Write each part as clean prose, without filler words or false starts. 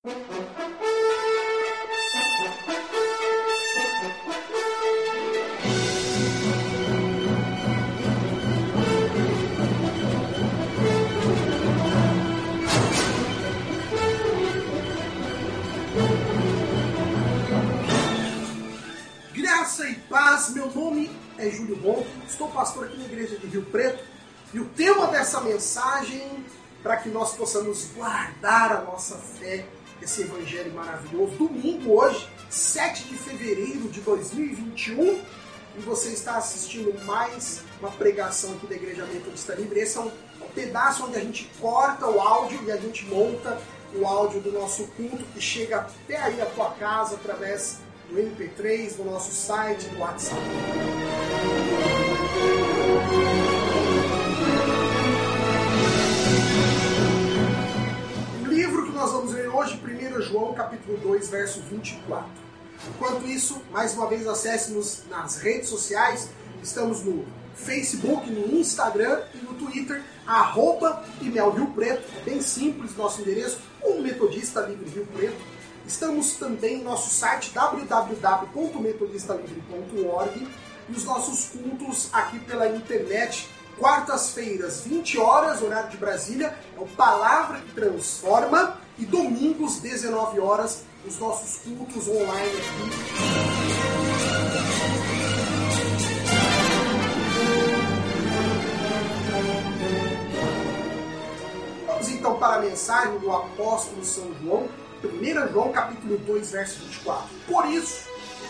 Graça e paz, meu nome é Júlio Bom, estou pastor aqui na igreja de Rio Preto e o tema dessa mensagem, para que nós possamos guardar a nossa fé, esse evangelho maravilhoso, domingo hoje, 7 de fevereiro de 2021, e você está assistindo mais uma pregação aqui da Igreja Metodista Livre. Esse é um pedaço onde a gente corta o áudio e a gente monta o áudio do nosso culto que chega até aí a tua casa através do MP3, do nosso site, do WhatsApp. O livro que nós vamos ler hoje, 1 João, capítulo 2, verso 24. Enquanto isso, mais uma vez, acesse-nos nas redes sociais. Estamos no Facebook, no Instagram e no Twitter, @ImelRioPreto. É bem simples nosso endereço, Metodista Livre Rio Preto. Estamos também no nosso site www.metodistalivre.org e os nossos cultos aqui pela internet, quartas-feiras, 20 horas, horário de Brasília, é o Palavra que Transforma, e domingos, 19 horas, os nossos cultos online aqui. Vamos então para a mensagem do apóstolo São João, 1 João capítulo 2, verso 24. Por isso,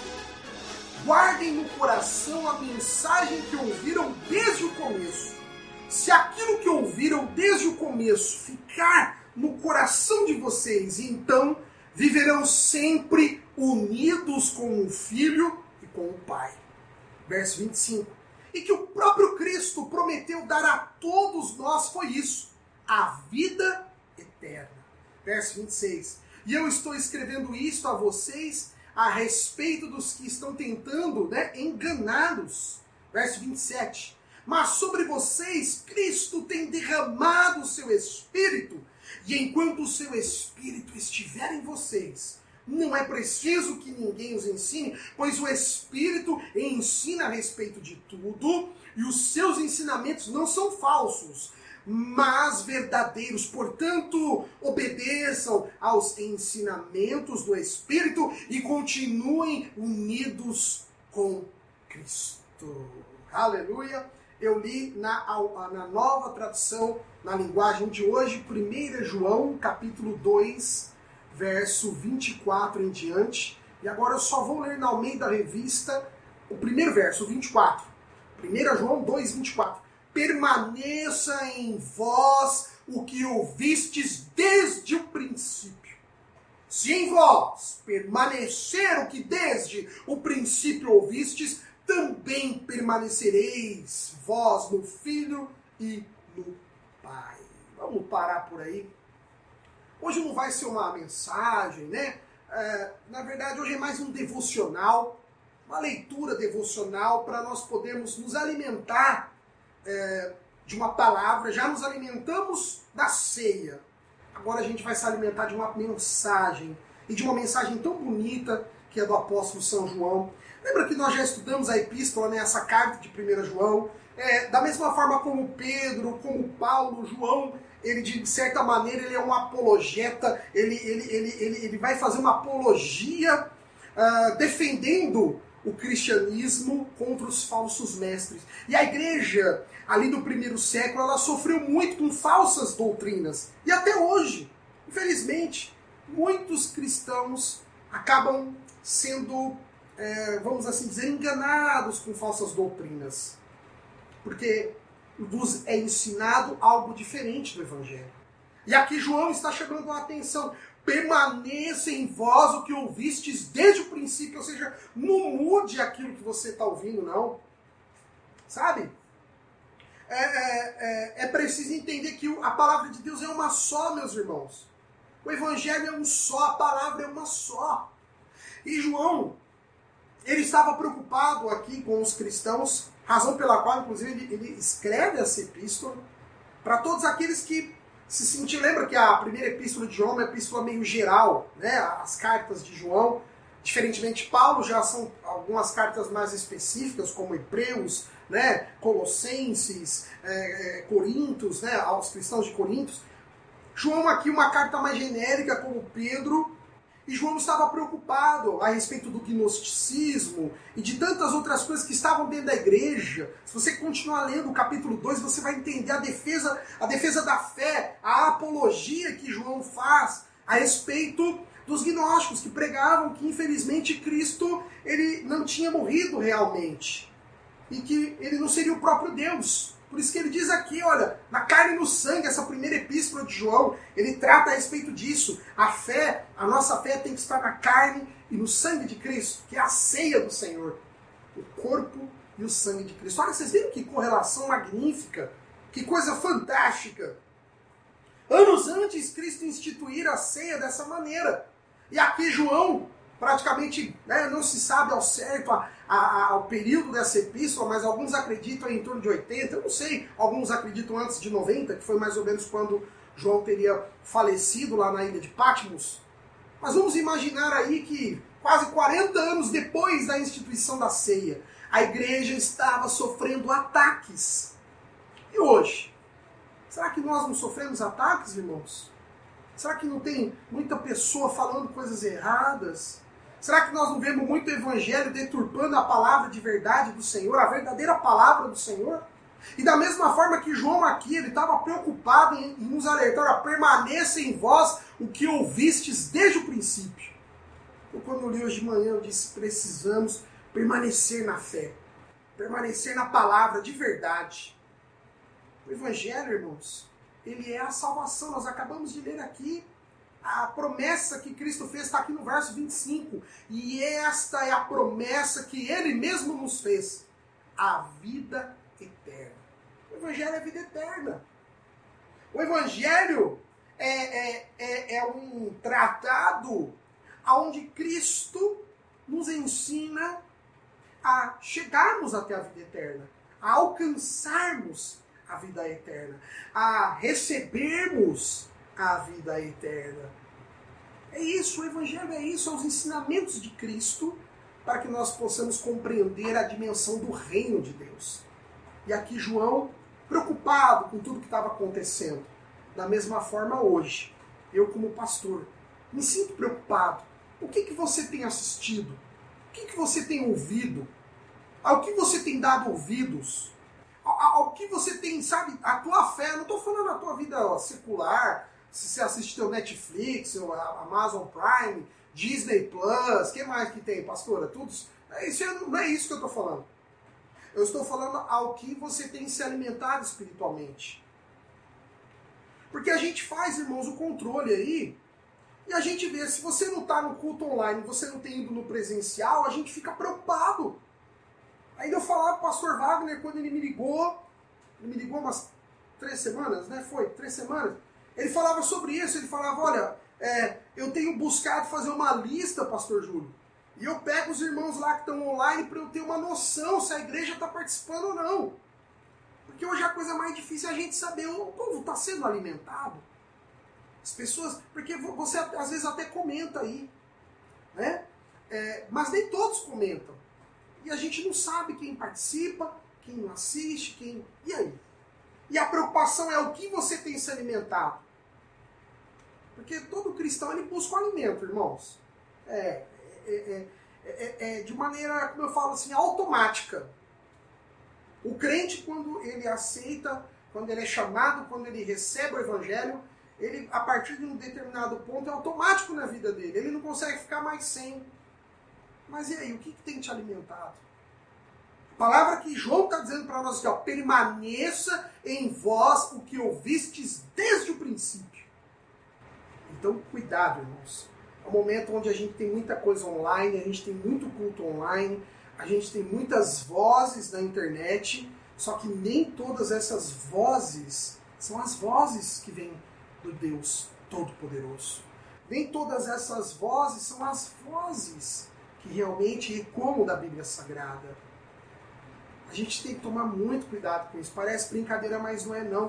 guardem no coração a mensagem que ouviram desde o começo. Se aquilo que ouviram desde o começo ficar no coração de vocês, então viverão sempre unidos com o Filho e com o Pai. Verso 25. E que o próprio Cristo prometeu dar a todos nós foi isso, a vida eterna. Verso 26. E eu estou escrevendo isto a vocês a respeito dos que estão tentando enganá-los. Verso 27. Mas sobre vocês, Cristo tem derramado o seu Espírito, e enquanto o seu Espírito estiver em vocês, não é preciso que ninguém os ensine, pois o Espírito ensina a respeito de tudo, e os seus ensinamentos não são falsos, mas verdadeiros. Portanto, obedeçam aos ensinamentos do Espírito e continuem unidos com Cristo. Aleluia! Eu li na nova tradução, na linguagem de hoje, 1 João, capítulo 2, verso 24 em diante. E agora eu só vou ler na Almeida Revista o primeiro verso, o 24. 1 João 2, 24. Permaneça em vós o que ouvistes desde o princípio. Se em vós permanecer o que desde o princípio ouvistes, também permanecereis vós no Filho e no Pai. Vamos parar por aí. Hoje não vai ser uma mensagem, né? Na verdade, hoje é mais um devocional, uma leitura devocional para nós podermos nos alimentar de uma palavra. Já nos alimentamos da ceia. Agora a gente vai se alimentar de uma mensagem. E de uma mensagem tão bonita que é do apóstolo São João. Lembra que nós já estudamos a epístola, essa carta de 1 João? Da mesma forma como Pedro, como Paulo, João, ele de certa maneira ele é um apologeta, ele vai fazer uma apologia defendendo o cristianismo contra os falsos mestres. E a igreja, ali do primeiro século, ela sofreu muito com falsas doutrinas. E até hoje, infelizmente, muitos cristãos acabam sendo, vamos assim dizer, enganados com falsas doutrinas. Porque nos é ensinado algo diferente do Evangelho. E aqui João está chamando a atenção. Permaneça em vós o que ouvistes desde o princípio, ou seja, não mude aquilo que você está ouvindo, não. Sabe? É preciso entender que a palavra de Deus é uma só, meus irmãos. O Evangelho é um só, a palavra é uma só. E João, ele estava preocupado aqui com os cristãos, razão pela qual, inclusive, ele escreve essa epístola, para todos aqueles que se sentir, lembra que a primeira epístola de João é uma epístola meio geral, né? As cartas de João, diferentemente de Paulo, já são algumas cartas mais específicas, como Hebreus, né? Colossenses, Coríntios, né? Aos cristãos de Coríntios. João aqui uma carta mais genérica, como Pedro, e João estava preocupado a respeito do gnosticismo e de tantas outras coisas que estavam dentro da igreja. Se você continuar lendo o capítulo 2, você vai entender a defesa da fé, a apologia que João faz a respeito dos gnósticos, que pregavam que, infelizmente, Cristo ele não tinha morrido realmente e que ele não seria o próprio Deus. Por isso que ele diz aqui, olha, na carne e no sangue, essa primeira epístola de João, ele trata a respeito disso. A fé, a nossa fé tem que estar na carne e no sangue de Cristo, que é a ceia do Senhor. O corpo e o sangue de Cristo. Olha, vocês viram que correlação magnífica? Que coisa fantástica! Anos antes, Cristo instituir a ceia dessa maneira. E aqui João, praticamente, né, não se sabe ao certo o período dessa epístola, mas alguns acreditam em torno de 80, eu não sei, alguns acreditam antes de 90, que foi mais ou menos quando João teria falecido lá na ilha de Patmos. Mas vamos imaginar aí que quase 40 anos depois da instituição da ceia, a igreja estava sofrendo ataques. E hoje? Será que nós não sofremos ataques, irmãos? Será que não tem muita pessoa falando coisas erradas? Será que nós não vemos muito evangelho deturpando a palavra de verdade do Senhor, a verdadeira palavra do Senhor? E da mesma forma que João aqui, ele estava preocupado em nos alertar a permaneça em vós o que ouvistes desde o princípio. Eu, quando eu li hoje de manhã, eu disse, precisamos permanecer na fé, permanecer na palavra de verdade. O evangelho, irmãos, ele é a salvação. Nós acabamos de ler aqui. A promessa que Cristo fez está aqui no verso 25. E esta é a promessa que Ele mesmo nos fez. A vida eterna. O Evangelho é a vida eterna. O Evangelho é um tratado onde Cristo nos ensina a chegarmos até a vida eterna. A alcançarmos a vida eterna. A recebermos a vida eterna. É isso, o Evangelho é isso, são os ensinamentos de Cristo para que nós possamos compreender a dimensão do reino de Deus. E aqui João, preocupado com tudo que estava acontecendo. Da mesma forma hoje, eu como pastor, me sinto preocupado. O que você tem assistido? O que você tem ouvido? Ao que você tem dado ouvidos? Ao que você tem, sabe, a tua fé, não estou falando a tua vida secular, se você assiste teu Netflix, ou Amazon Prime, Disney Plus, o que mais que tem, pastora? Tudo isso, não é isso que eu estou falando. Eu estou falando ao que você tem se alimentado espiritualmente. Porque a gente faz, irmãos, o controle aí, e a gente vê, se você não está no culto online, você não tem ido no presencial, a gente fica preocupado. Ainda eu falava com o pastor Wagner quando ele me ligou umas 3 semanas, né? Foi, 3 semanas. Ele falava sobre isso, ele falava, olha, eu tenho buscado fazer uma lista, pastor Júlio, e eu pego os irmãos lá que estão online para eu ter uma noção se a igreja está participando ou não. Porque hoje a coisa mais difícil é a gente saber, o povo está sendo alimentado? As pessoas, porque você às vezes até comenta aí, né? Mas nem todos comentam. E a gente não sabe quem participa, quem não assiste, quem... E aí? E a preocupação é o que você tem se alimentado. Porque todo cristão ele busca o alimento, irmãos. De maneira, como eu falo assim, automática. O crente, quando ele aceita, quando ele é chamado, quando ele recebe o evangelho, ele, a partir de um determinado ponto, é automático na vida dele. Ele não consegue ficar mais sem. Mas e aí, o que tem te alimentado? A palavra que João está dizendo para nós aqui, ó, permaneça em vós o que ouvistes desde o princípio. Então, cuidado, irmãos. É um momento onde a gente tem muita coisa online, a gente tem muito culto online, a gente tem muitas vozes na internet, só que nem todas essas vozes são as vozes que vêm do Deus Todo-Poderoso. Nem todas essas vozes são as vozes que realmente ecoam da Bíblia Sagrada. A gente tem que tomar muito cuidado com isso. Parece brincadeira, mas não é não.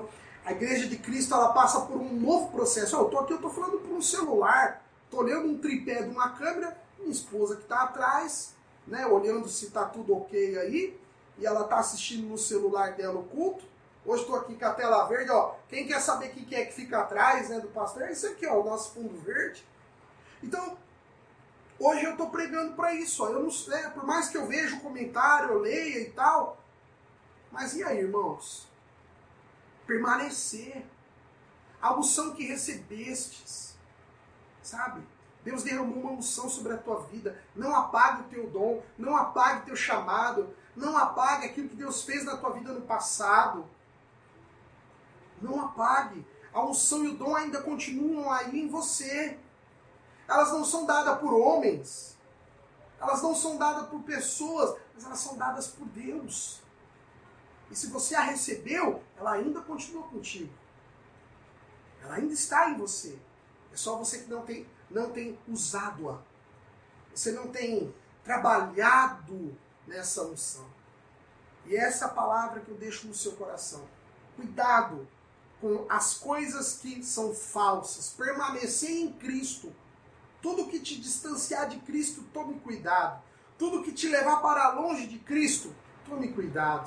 A Igreja de Cristo, ela passa por um novo processo. Eu estou falando por um celular, estou olhando um tripé de uma câmera, minha esposa que está atrás, né, olhando se está tudo ok aí, e ela está assistindo no celular dela o culto. Hoje estou aqui com a tela verde, ó. Quem quer saber o que é que fica atrás, né, do pastor? É isso aqui, ó, o nosso fundo verde. Então, hoje eu estou pregando para isso, ó. Eu não, né, por mais que eu veja o comentário, eu leia e tal, mas e aí, irmãos? Permanecer. A unção que recebestes, sabe? Deus derramou uma unção sobre a tua vida. Não apague o teu dom, não apague o teu chamado, não apague aquilo que Deus fez na tua vida no passado. Não apague. A unção e o dom ainda continuam aí em você. Elas não são dadas por homens. Elas não são dadas por pessoas, mas elas são dadas por Deus. E se você a recebeu, ela ainda continua contigo. Ela ainda está em você. É só você que não tem usado-a. Você não tem trabalhado nessa unção. E essa é a palavra que eu deixo no seu coração. Cuidado com as coisas que são falsas. Permanecer em Cristo. Tudo que te distanciar de Cristo, tome cuidado. Tudo que te levar para longe de Cristo, tome cuidado.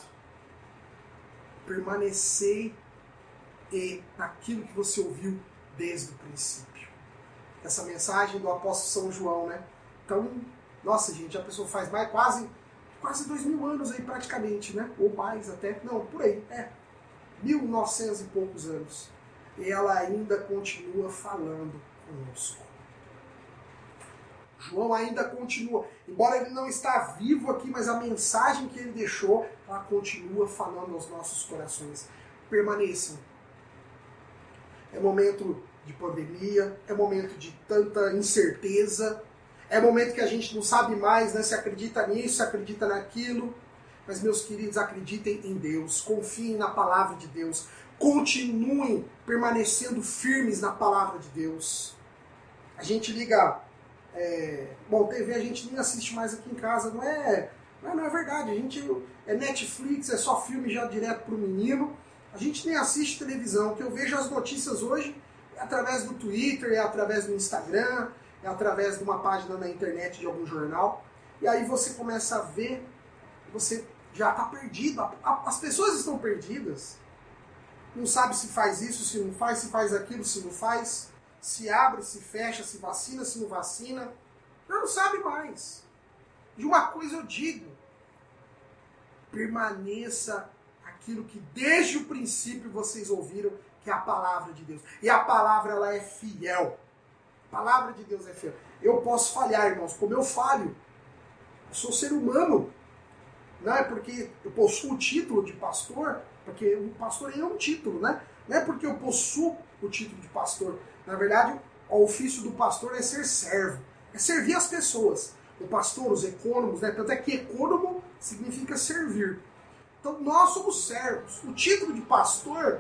Permanecer naquilo que você ouviu desde o princípio. Essa mensagem do apóstolo São João, né? Então, nossa gente, a pessoa faz mais quase 2000 anos aí praticamente, né? Ou mais até, não, por aí, 1900 e poucos anos. E ela ainda continua falando conosco. João ainda continua, embora ele não está vivo aqui, mas a mensagem que ele deixou, ela continua falando aos nossos corações. Permaneçam. É momento de pandemia, é momento de tanta incerteza, é momento que a gente não sabe mais, né, se acredita nisso, se acredita naquilo. Mas, meus queridos, acreditem em Deus, confiem na palavra de Deus, continuem permanecendo firmes na palavra de Deus. A gente liga... TV a gente nem assiste mais aqui em casa, não é verdade. A gente é Netflix, é só filme já direto pro menino. A gente nem assiste televisão. Que eu vejo as notícias hoje é através do Twitter, é através do Instagram, é através de uma página na internet de algum jornal. E aí você começa a ver, você já está perdido. As pessoas estão perdidas. Não sabe se faz isso, se não faz, se faz aquilo, se não faz. Se abre, se fecha, se vacina, se não vacina. Não sabe mais. De uma coisa eu digo. Permaneça aquilo que desde o princípio vocês ouviram, que é a palavra de Deus. E a palavra, ela é fiel. A palavra de Deus é fiel. Eu posso falhar, irmãos, como eu falho. Eu sou ser humano. Não é porque eu possuo o título de pastor, porque o pastor é um título, né? Não é porque eu possuo o título de pastor. Na verdade, o ofício do pastor é ser servo, é servir as pessoas. O pastor, os ecônomos, né? Tanto é que ecônomo significa servir. Então nós somos servos. O título de pastor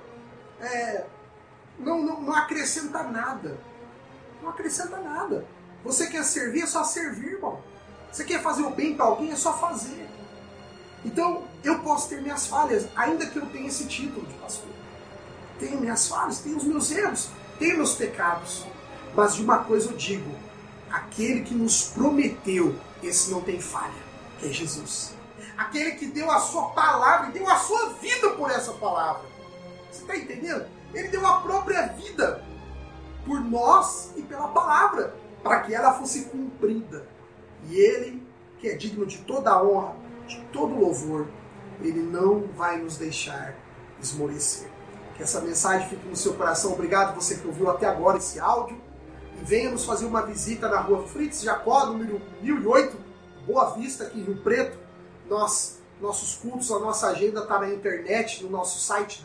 não acrescenta nada. Não acrescenta nada. Você quer servir, é só servir, irmão. Você quer fazer o bem para alguém, é só fazer. Então, eu posso ter minhas falhas, ainda que eu tenha esse título de pastor. Tenho minhas falhas, tenho os meus erros, tenho meus pecados. Mas de uma coisa eu digo, aquele que nos prometeu, esse não tem falha, que é Jesus. Aquele que deu a sua palavra e deu a sua vida por essa palavra. Você está entendendo? Ele deu a própria vida por nós e pela palavra, para que ela fosse cumprida. E ele, que é digno de toda a honra, de todo louvor, ele não vai nos deixar esmorecer. Que essa mensagem fique no seu coração. Obrigado você que ouviu até agora esse áudio. E venha nos fazer uma visita na rua Fritz Jacó, número 1008, Boa Vista, aqui em Rio Preto. Nossos cultos, a nossa agenda está na internet, no nosso site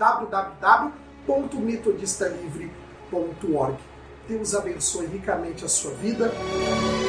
www.metodistalivre.org. Deus abençoe ricamente a sua vida.